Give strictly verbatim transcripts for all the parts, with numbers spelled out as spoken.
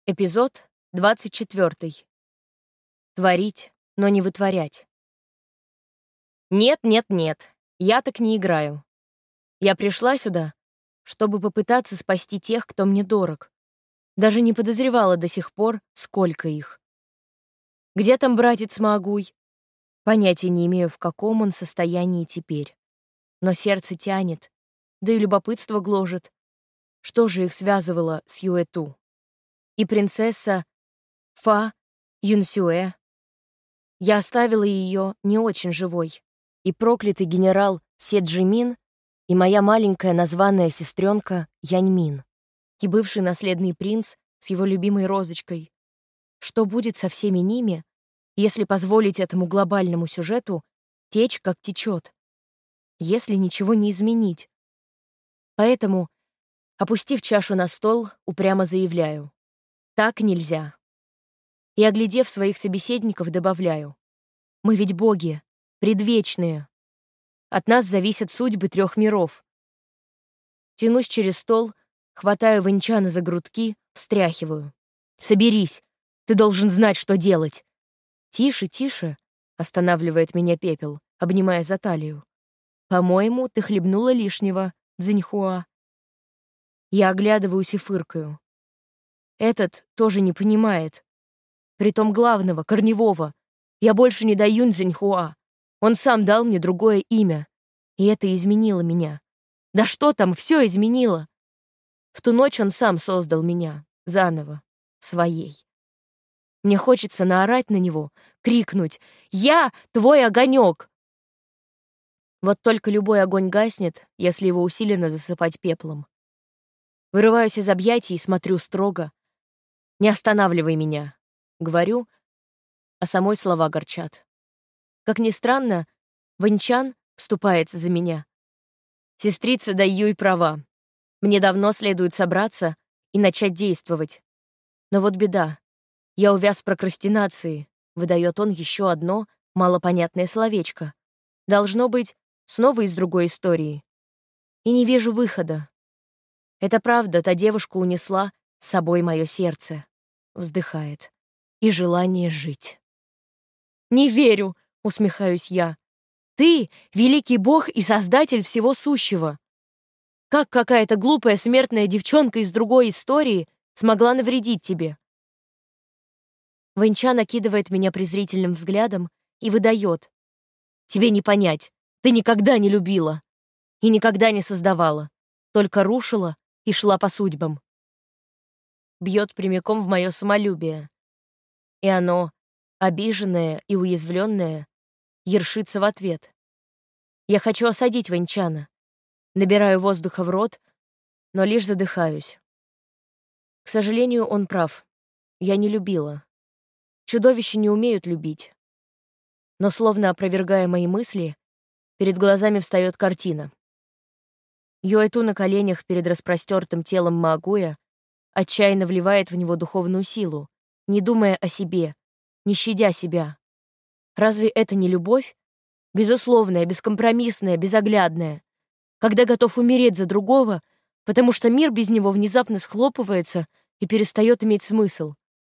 Эпизод двадцать четвёртый. Творить, но не вытворять. Нет, нет, нет, я так не играю. Я пришла сюда, чтобы попытаться спасти тех, кто мне дорог. Даже не подозревала до сих пор, сколько их. Где там братец Маагуй? Понятия не имею, в каком он состоянии теперь. Но сердце тянет, да и любопытство гложет. Что же их связывало с Юэту? И принцесса Фа Юнсюэ. Я оставила ее не очень живой. И проклятый генерал Седжимин, и моя маленькая названная сестренка Яньмин, и бывший наследный принц с его любимой розочкой. Что будет со всеми ними, если позволить этому глобальному сюжету течь, как течет, если ничего не изменить? Поэтому, опустив чашу на стол, упрямо заявляю: так нельзя. И, оглядев своих собеседников, добавляю: мы ведь боги, предвечные. От нас зависят судьбы трех миров. Тянусь через стол, хватаю Вэньчана за грудки, встряхиваю. Соберись, ты должен знать, что делать. Тише, тише, останавливает меня Пепел, обнимая за талию. По-моему, ты хлебнула лишнего, Цзиньхуа. Я оглядываюсь и фыркаю. Этот тоже не понимает. Притом главного, корневого. Я больше не даю Цзиньхуа. Он сам дал мне другое имя. И это изменило меня. Да что там, все изменило. В ту ночь он сам создал меня. Заново. Своей. Мне хочется наорать на него, крикнуть: «Я твой огонек!» Вот только любой огонь гаснет, если его усиленно засыпать пеплом. Вырываюсь из объятий и смотрю строго. «Не останавливай меня», — говорю, а самой слова горчат. Как ни странно, Вэньчан вступается за меня. Сестрица Дайюй права. Мне давно следует собраться и начать действовать. Но вот беда. Я увяз в прокрастинации, выдает он еще одно малопонятное словечко. Должно быть, снова из другой истории. И не вижу выхода. Это правда, та девушка унесла с собой мое сердце. Вздыхает. И желание жить. «Не верю!» — усмехаюсь я. «Ты — великий бог и создатель всего сущего. Как какая-то глупая смертная девчонка из другой истории смогла навредить тебе?» Вэньчан накидывает меня презрительным взглядом и выдает: «Тебе не понять, ты никогда не любила и никогда не создавала, только рушила и шла по судьбам». Бьет прямиком в мое самолюбие. И оно, обиженное и уязвленное, ершится в ответ. Я хочу осадить Вэньчана. Набираю воздуха в рот, но лишь задыхаюсь. К сожалению, он прав. Я не любила. Чудовища не умеют любить. Но, словно опровергая мои мысли, перед глазами встает картина. Юэту на коленях перед распростертым телом Маагуя отчаянно вливает в него духовную силу, не думая о себе, не щадя себя. Разве это не любовь? Безусловная, бескомпромиссная, безоглядная. Когда готов умереть за другого, потому что мир без него внезапно схлопывается и перестает иметь смысл.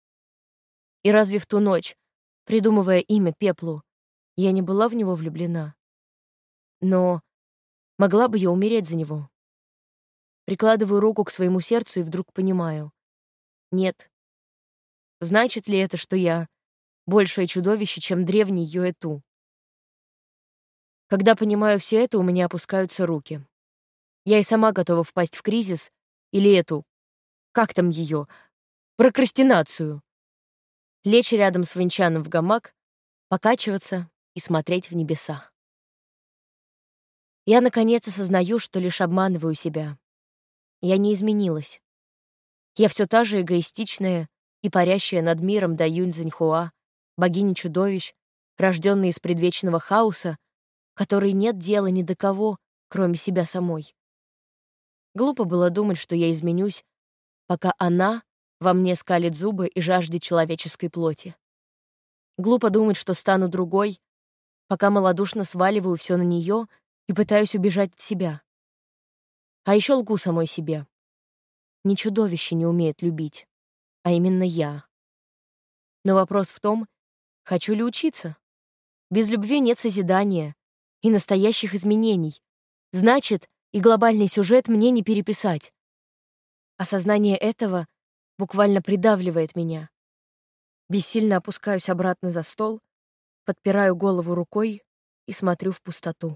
И разве в ту ночь, придумывая имя Пеплу, я не была в него влюблена? Но могла бы я умереть за него? Прикладываю руку к своему сердцу и вдруг понимаю: нет. Значит ли это, что я большее чудовище, чем древний Юэту? Когда понимаю все это, у меня опускаются руки. Я и сама готова впасть в кризис или эту, как там ее, прокрастинацию. Лечь рядом с Вэньчаном в гамак, покачиваться и смотреть в небеса. Я, наконец, осознаю, что лишь обманываю себя. Я не изменилась. Я все та же эгоистичная и парящая над миром Даюнь Цзиньхуа, богиня чудовищ, рожденная из предвечного хаоса, которой нет дела ни до кого, кроме себя самой. Глупо было думать, что я изменюсь, пока она во мне скалит зубы и жаждет человеческой плоти. Глупо думать, что стану другой, пока малодушно сваливаю все на нее и пытаюсь убежать от себя. А еще лгу самой себе. Ни чудовище не умеет любить. а именно я. Но вопрос в том, хочу ли учиться? Без любви нет созидания и настоящих изменений. Значит, и глобальный сюжет мне не переписать. Осознание этого буквально придавливает меня. Бессильно опускаюсь обратно за стол, подпираю голову рукой и смотрю в пустоту.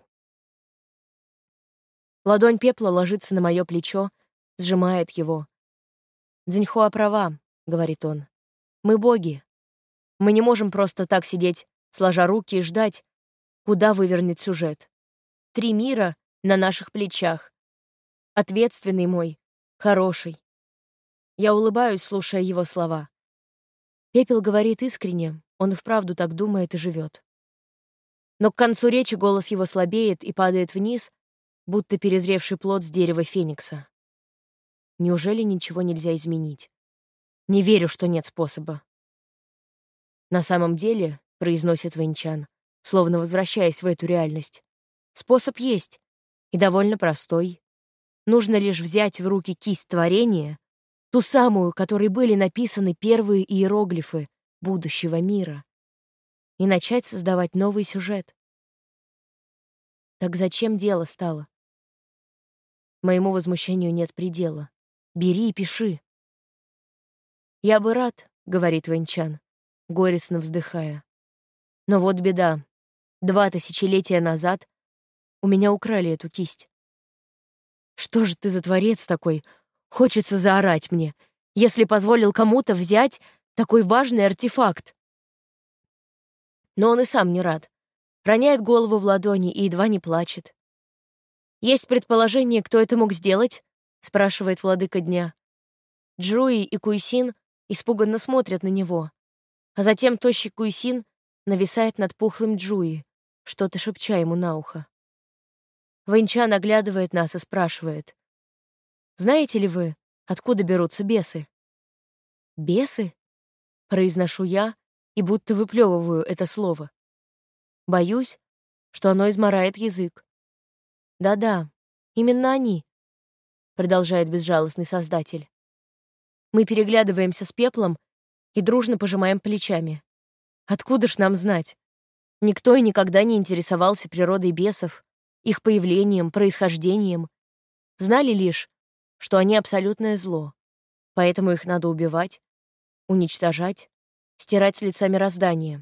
Ладонь Пепла ложится на мое плечо, сжимает его. «Цзиньхуа права», — говорит он. «Мы боги. Мы не можем просто так сидеть, сложа руки и ждать, куда вывернет сюжет. Три мира на наших плечах. Ответственный мой, хороший». Я улыбаюсь, слушая его слова. Пепел говорит искренне, он и вправду так думает и живет. Но к концу речи голос его слабеет и падает вниз, будто перезревший плод с дерева феникса. Неужели ничего нельзя изменить? Не верю, что нет способа. На самом деле, произносит Вэньчан, словно возвращаясь в эту реальность, способ есть, и довольно простой. Нужно лишь взять в руки кисть творения, ту самую, которой были написаны первые иероглифы будущего мира, и начать создавать новый сюжет. Так зачем дело стало? Моему возмущению нет предела. Бери и пиши. «Я бы рад», — говорит Вэньчан, горестно вздыхая. «Но вот беда. Два тысячелетия назад у меня украли эту кисть. Что же ты за творец такой? Хочется заорать мне, если позволил кому-то взять такой важный артефакт». Но он и сам не рад. Роняет голову в ладони и едва не плачет. «Есть предположение, кто это мог сделать?» — спрашивает владыка дня. Джуи и Куйсин испуганно смотрят на него, а затем тощий Куйсин нависает над пухлым Джуи, что-то шепча ему на ухо. Вэньчан оглядывает нас и спрашивает: «Знаете ли вы, откуда берутся бесы?» «Бесы?» — произношу я и будто выплевываю это слово. Боюсь, что оно измарает язык. «Да-да, именно они», — продолжает безжалостный создатель. Мы переглядываемся с Пеплом и дружно пожимаем плечами. Откуда ж нам знать? Никто и никогда не интересовался природой бесов, их появлением, происхождением. Знали лишь, что они абсолютное зло, поэтому их надо убивать, уничтожать, стирать с лица мироздания.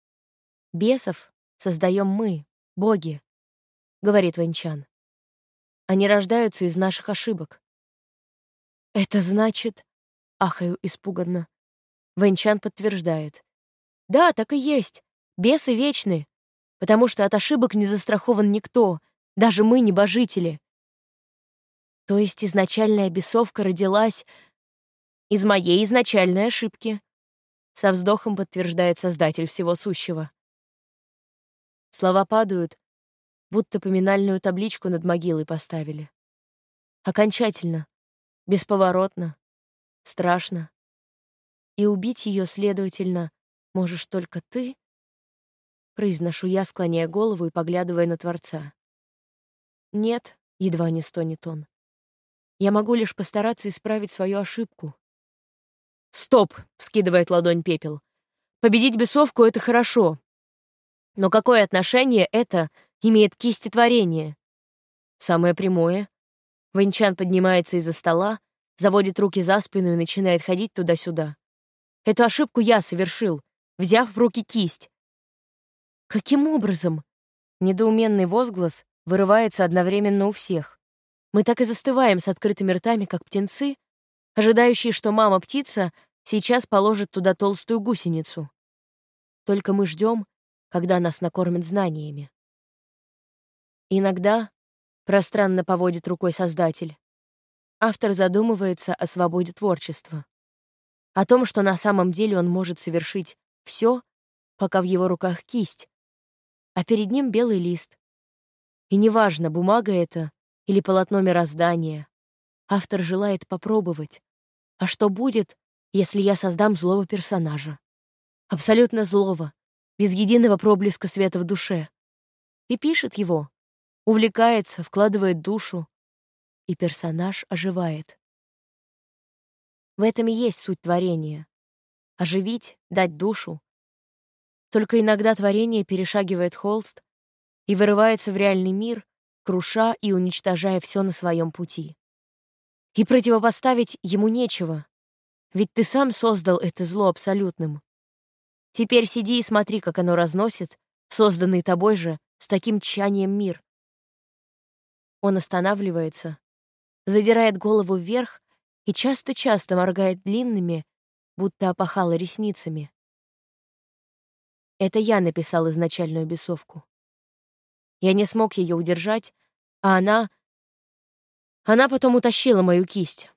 «Бесов создаем мы, боги», — говорит Вэньчан. «Они рождаются из наших ошибок». «Это значит...» — ахаю испуганно. Вэньчан подтверждает. «Да, так и есть. Бесы вечны, потому что от ошибок не застрахован никто, даже мы, небожители». То есть изначальная бесовка родилась из моей изначальной ошибки, со вздохом подтверждает создатель всего сущего. Слова падают, будто поминальную табличку над могилой поставили. Окончательно, бесповоротно, страшно. И убить ее, следовательно, можешь только ты, произношу я, склоняя голову и поглядывая на Творца. Нет, едва не стонет он. Я могу лишь постараться исправить свою ошибку. «Стоп!» — вскидывает ладонь Пепел. «Победить бесовку — это хорошо. Но какое отношение это имеет к кисти творения?» «Самое прямое». Вэньчан поднимается из-за стола, заводит руки за спину и начинает ходить туда-сюда. «Эту ошибку я совершил, взяв в руки кисть». «Каким образом?» Недоуменный возглас вырывается одновременно у всех. Мы так и застываем с открытыми ртами, как птенцы, ожидающие, что мама-птица сейчас положит туда толстую гусеницу. Только мы ждем, когда нас накормят знаниями. Иногда, пространно поводит рукой создатель, автор задумывается о свободе творчества, о том, что на самом деле он может совершить все, пока в его руках кисть, а перед ним белый лист. И неважно, бумага это или полотно мироздания, автор желает попробовать. А что будет, если я создам злого персонажа? Абсолютно злого, без единого проблеска света в душе. И пишет его, увлекается, вкладывает душу, и персонаж оживает. В этом и есть суть творения. Оживить, дать душу. Только иногда творение перешагивает холст и вырывается в реальный мир, круша и уничтожая все на своем пути. И противопоставить ему нечего, ведь ты сам создал это зло абсолютным. Теперь сиди и смотри, как оно разносит, созданный тобой же, с таким тщанием мир. Он останавливается, задирает голову вверх и часто-часто моргает длинными, будто опахало ресницами. Это я написал изначальную бесовку. Я не смог ее удержать, а она... Она потом утащила мою кисть.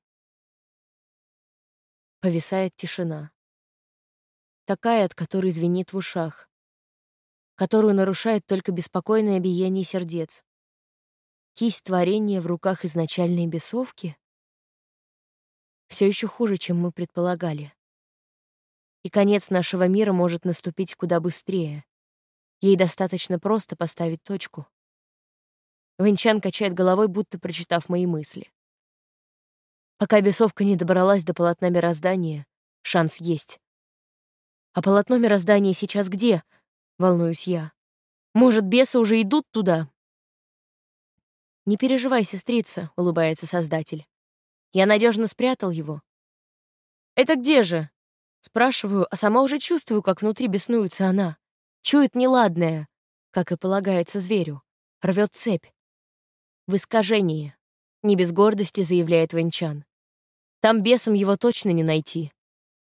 Повисает тишина. Такая, от которой звенит в ушах, которую нарушает только беспокойное биение сердец. Кисть творения в руках изначальной бесовки? Все еще хуже, чем мы предполагали. И конец нашего мира может наступить куда быстрее. Ей достаточно просто поставить точку. Вэньчан качает головой, будто прочитав мои мысли. Пока бесовка не добралась до полотна мироздания, шанс есть. А полотно мироздания сейчас где? Волнуюсь я. Может, бесы уже идут туда? Не переживай, сестрица, улыбается Создатель. Я надежно спрятал его. Это где же? Спрашиваю, а сама уже чувствую, как внутри беснуется она. Чует неладное, как и полагается зверю. Рвет цепь. В искажении. Не без гордости заявляет Вэньчан. Там бесам его точно не найти.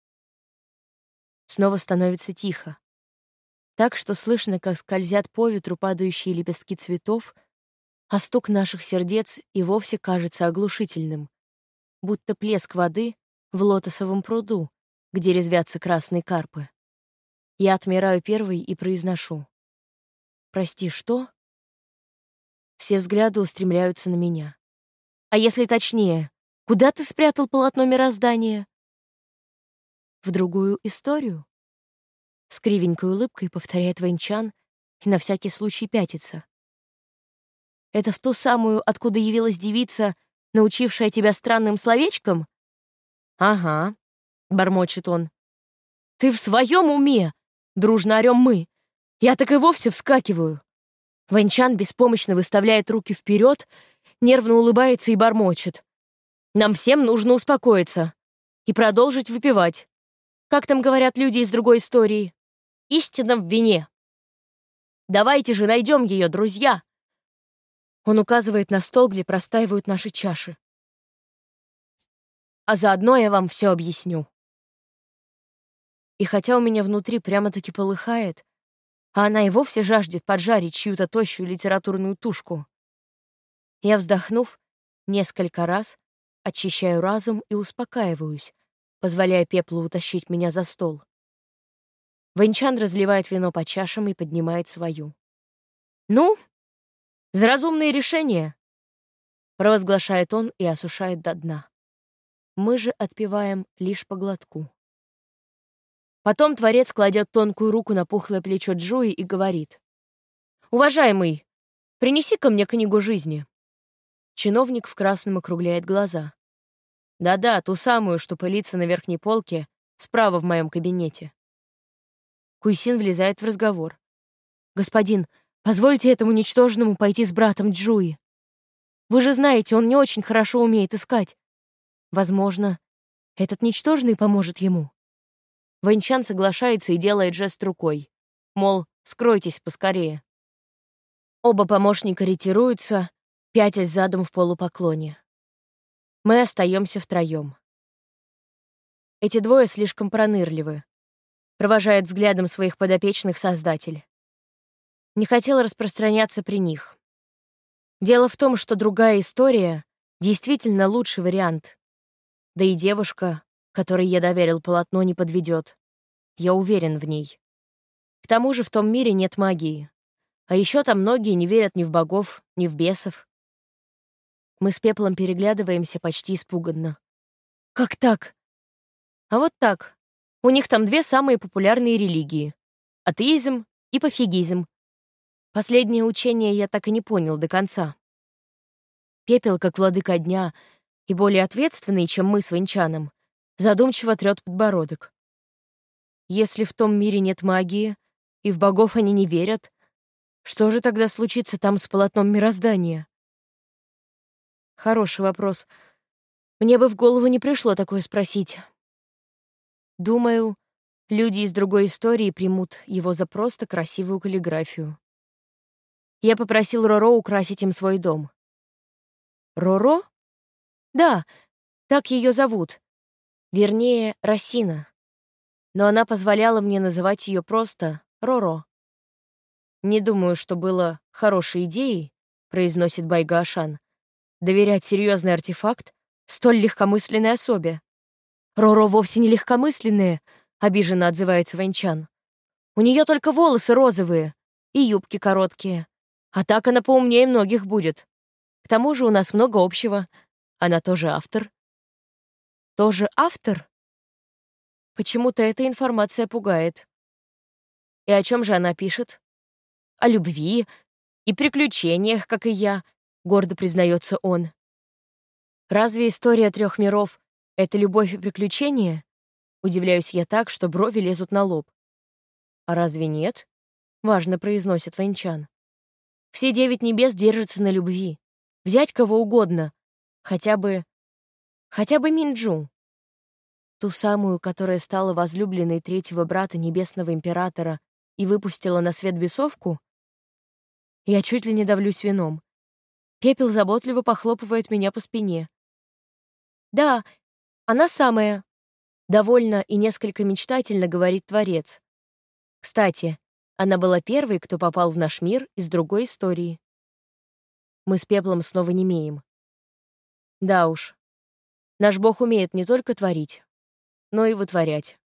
Снова становится тихо. Так что слышно, как скользят по ветру падающие лепестки цветов, а стук наших сердец и вовсе кажется оглушительным, будто плеск воды в лотосовом пруду, где резвятся красные карпы. Я отмираю первой и произношу. «Прости, что?» Все взгляды устремляются на меня. А если точнее, куда ты спрятал полотно мироздания? В другую историю? С кривенькой улыбкой повторяет Вэньчан и на всякий случай пятится. Это в ту самую, откуда явилась девица, научившая тебя странным словечкам? Ага, бормочет он. Ты в своем уме? Дружно орем мы. Я так и вовсе вскакиваю. Вэньчан беспомощно выставляет руки вперед, нервно улыбается и бормочет. Нам всем нужно успокоиться и продолжить выпивать. Как там говорят люди из другой истории? Истина в вине. Давайте же найдем ее, друзья. Он указывает на стол, где простаивают наши чаши. А заодно я вам все объясню. И хотя у меня внутри прямо-таки полыхает, а она и вовсе жаждет поджарить чью-то тощую литературную тушку, я, вздохнув, несколько раз очищаю разум и успокаиваюсь, позволяя пеплу утащить меня за стол. Вэньчан разливает вино по чашам и поднимает свою. «Ну, за разумные решения!» — провозглашает он и осушает до дна. Мы же отпиваем лишь по глотку. Потом Творец кладет тонкую руку на пухлое плечо Джуи и говорит. «Уважаемый, принеси-ка мне книгу жизни». Чиновник в красном округляет глаза. «Да-да, ту самую, что пылится на верхней полке, справа в моем кабинете». Куйсин влезает в разговор. «Господин, позвольте этому ничтожному пойти с братом Джуи. Вы же знаете, он не очень хорошо умеет искать. Возможно, этот ничтожный поможет ему». Вэньчан соглашается и делает жест рукой. Мол, скройтесь поскорее. Оба помощника ретируются, пятясь задом в полупоклоне. Мы остаемся втроем. Эти двое слишком пронырливы. Провожает взглядом своих подопечных Создатель. Не хотел распространяться при них. Дело в том, что другая история действительно лучший вариант. Да и девушка, которой я доверил полотно, не подведет. Я уверен в ней. К тому же в том мире нет магии. А еще там многие не верят ни в богов, ни в бесов. Мы с Пеплом переглядываемся почти испуганно. Как так? А вот так. У них там две самые популярные религии — атеизм и пофигизм. Последнее учение я так и не понял до конца. Пепел, как владыка дня и более ответственный, чем мы с Вэньчаном, задумчиво трёт подбородок. Если в том мире нет магии, и в богов они не верят, что же тогда случится там с полотном мироздания? Хороший вопрос. Мне бы в голову не пришло такое спросить. Думаю, люди из другой истории примут его за просто красивую каллиграфию. Я попросил Роро украсить им свой дом. Роро? Да, так ее зовут. Вернее, Росина. Но она позволяла мне называть ее просто Роро. «Не думаю, что было хорошей идеей», — произносит Байга-Ашан, «доверять серьезный артефакт столь легкомысленной особе». «Роро вовсе не легкомысленные», — обиженно отзывается Вэньчан. «У нее только волосы розовые и юбки короткие. А так она поумнее многих будет. К тому же у нас много общего. Она тоже автор». «Тоже автор?» Почему-то эта информация пугает. И о чем же она пишет? О любви и приключениях, как и я, гордо признается он. Разве история трех миров — это любовь и приключения? Удивляюсь я так, что брови лезут на лоб. А разве нет? Важно произносит Вэньчан. Все девять небес держатся на любви. Взять кого угодно. Хотя бы... хотя бы Минджу. Ту самую, которая стала возлюбленной третьего брата Небесного Императора и выпустила на свет бесовку? Я чуть ли не давлюсь вином. Пепел заботливо похлопывает меня по спине. «Да, она самая», — довольно и несколько мечтательно говорит Творец. «Кстати, она была первой, кто попал в наш мир из другой истории». Мы с Пеплом снова немеем. Да уж, наш Бог умеет не только творить, но и вытворять.